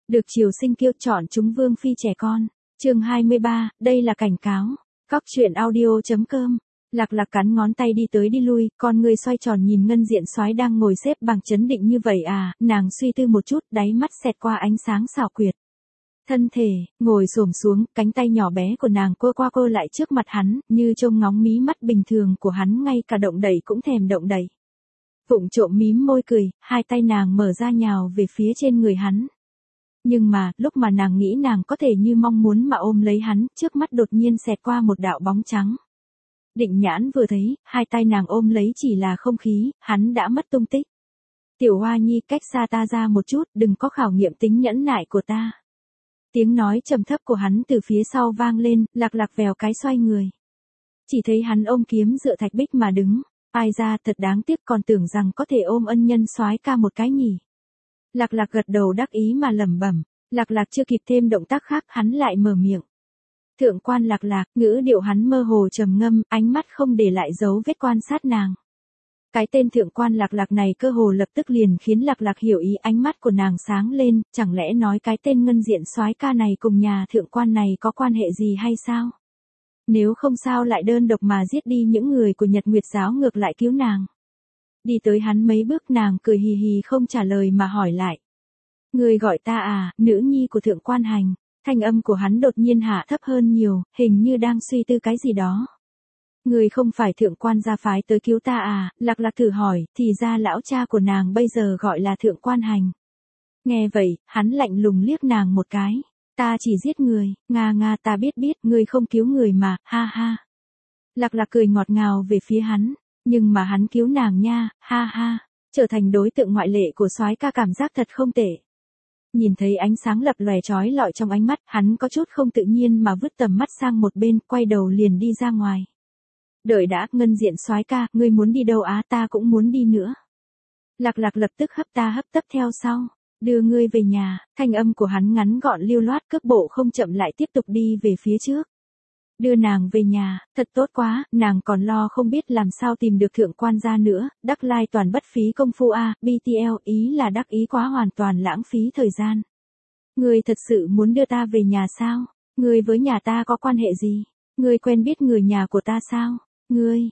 Được triều sinh kiêu chọn chúng vương phi trẻ con. Chương 23, đây là cảnh cáo. Cóc truyện audio.com. Lạc Lạc cắn ngón tay đi tới đi lui, con người xoay tròn nhìn Ngân Diện Soái đang ngồi xếp bằng chấn định như vậy à, nàng suy tư một chút, đáy mắt xẹt qua ánh sáng xảo quyệt. Thân thể, ngồi xổm xuống, cánh tay nhỏ bé của nàng cô qua cô lại trước mặt hắn, như trông ngóng mí mắt bình thường của hắn ngay cả động đậy cũng thèm động đậy. Vụng trộm mím môi cười, hai tay nàng mở ra nhào về phía trên người hắn. Nhưng mà, lúc mà nàng nghĩ nàng có thể như mong muốn mà ôm lấy hắn, trước mắt đột nhiên xẹt qua một đạo bóng trắng. Định Nhãn vừa thấy, hai tay nàng ôm lấy chỉ là không khí, hắn đã mất tung tích. Tiểu Hoa Nhi, cách xa ta ra một chút, đừng có khảo nghiệm tính nhẫn nại của ta. Tiếng nói trầm thấp của hắn từ phía sau vang lên, Lạc Lạc vèo cái xoay người. Chỉ thấy hắn ôm kiếm dựa thạch bích mà đứng, ai ra thật đáng tiếc, còn tưởng rằng có thể ôm ân nhân soái ca một cái nhỉ. Lạc Lạc gật đầu đắc ý mà lẩm bẩm. Lạc Lạc chưa kịp thêm động tác khác, hắn lại mở miệng. Thượng quan Lạc Lạc, ngữ điệu hắn mơ hồ trầm ngâm, ánh mắt không để lại dấu vết quan sát nàng. Cái tên thượng quan Lạc Lạc này cơ hồ lập tức liền khiến Lạc Lạc hiểu ý, ánh mắt của nàng sáng lên, chẳng lẽ nói cái tên Ngân Diện Soái ca này cùng nhà thượng quan này có quan hệ gì hay sao? Nếu không sao lại đơn độc mà giết đi những người của Nhật Nguyệt giáo ngược lại cứu nàng. Đi tới hắn mấy bước, nàng cười hì hì không trả lời mà hỏi lại. Người gọi ta à, nữ nhi của thượng quan Hành. Thanh âm của hắn đột nhiên hạ thấp hơn nhiều, hình như đang suy tư cái gì đó. Người không phải thượng quan gia phái tới cứu ta à, Lạc Lạc thử hỏi, thì ra lão cha của nàng bây giờ gọi là thượng quan Hành. Nghe vậy, hắn lạnh lùng liếc nàng một cái. Ta chỉ giết người, nga ta biết, ngươi không cứu người mà, ha ha. Lạc Lạc cười ngọt ngào về phía hắn, nhưng mà hắn cứu nàng nha, ha ha. Trở thành đối tượng ngoại lệ của soái ca cảm giác thật không tệ. Nhìn thấy ánh sáng lập lòe chói lọi trong ánh mắt, hắn có chút không tự nhiên mà vứt tầm mắt sang một bên, quay đầu liền đi ra ngoài. Đợi đã, Ngân Diện Soái ca, ngươi muốn đi đâu á, ta cũng muốn đi nữa. Lạc Lạc lập tức hấp tấp theo sau, đưa ngươi về nhà. Thanh âm của hắn ngắn gọn lưu loát, cước bộ không chậm lại tiếp tục đi về phía trước. Đưa nàng về nhà, thật tốt quá, nàng còn lo không biết làm sao tìm được thượng quan gia nữa, đắc lai toàn bất phí công phu a, BTL, ý là đắc ý quá hoàn toàn lãng phí thời gian. Ngươi thật sự muốn đưa ta về nhà sao? Ngươi với nhà ta có quan hệ gì? Ngươi quen biết người nhà của ta sao? Ngươi,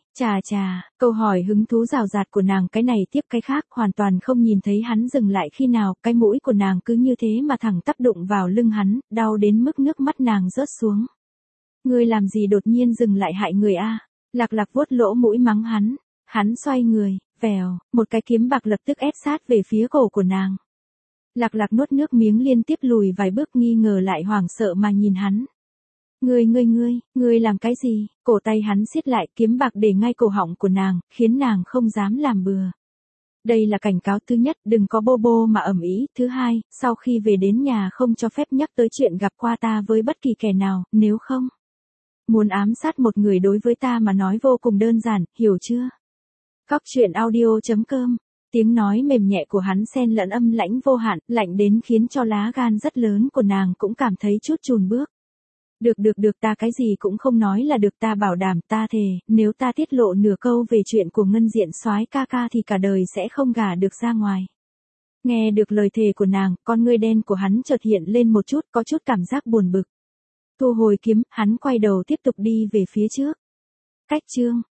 câu hỏi hứng thú rào rạt của nàng cái này tiếp cái khác, hoàn toàn không nhìn thấy hắn dừng lại khi nào, cái mũi của nàng cứ như thế mà thẳng tắp đụng vào lưng hắn, đau đến mức nước mắt nàng rớt xuống. Ngươi làm gì đột nhiên dừng lại hại người a? Lạc Lạc vuốt lỗ mũi mắng hắn. Hắn xoay người, vèo, một cái kiếm bạc lập tức ép sát về phía cổ của nàng. Lạc Lạc nuốt nước miếng liên tiếp lùi vài bước, nghi ngờ lại hoảng sợ mà nhìn hắn. Ngươi làm cái gì? Cổ tay hắn siết lại, kiếm bạc để ngay cổ họng của nàng, khiến nàng không dám làm bừa. Đây là cảnh cáo thứ nhất, đừng có bô mà ầm ĩ. Thứ hai, sau khi về đến nhà không cho phép nhắc tới chuyện gặp qua ta với bất kỳ kẻ nào, nếu không. Muốn ám sát một người đối với ta mà nói vô cùng đơn giản, hiểu chưa? Cóc truyện audio.com. Tiếng nói mềm nhẹ của hắn xen lẫn âm lãnh vô hạn, lạnh đến khiến cho lá gan rất lớn của nàng cũng cảm thấy chút chùn bước. Được, ta cái gì cũng không nói là được, ta bảo đảm, ta thề, nếu ta tiết lộ nửa câu về chuyện của Ngân Diện Soái ca ca thì cả đời sẽ không gả được ra ngoài. Nghe được lời thề của nàng, con ngươi đen của hắn chợt hiện lên một chút, có chút cảm giác buồn bực. Thu hồi kiếm, hắn quay đầu tiếp tục đi về phía trước. Cách chương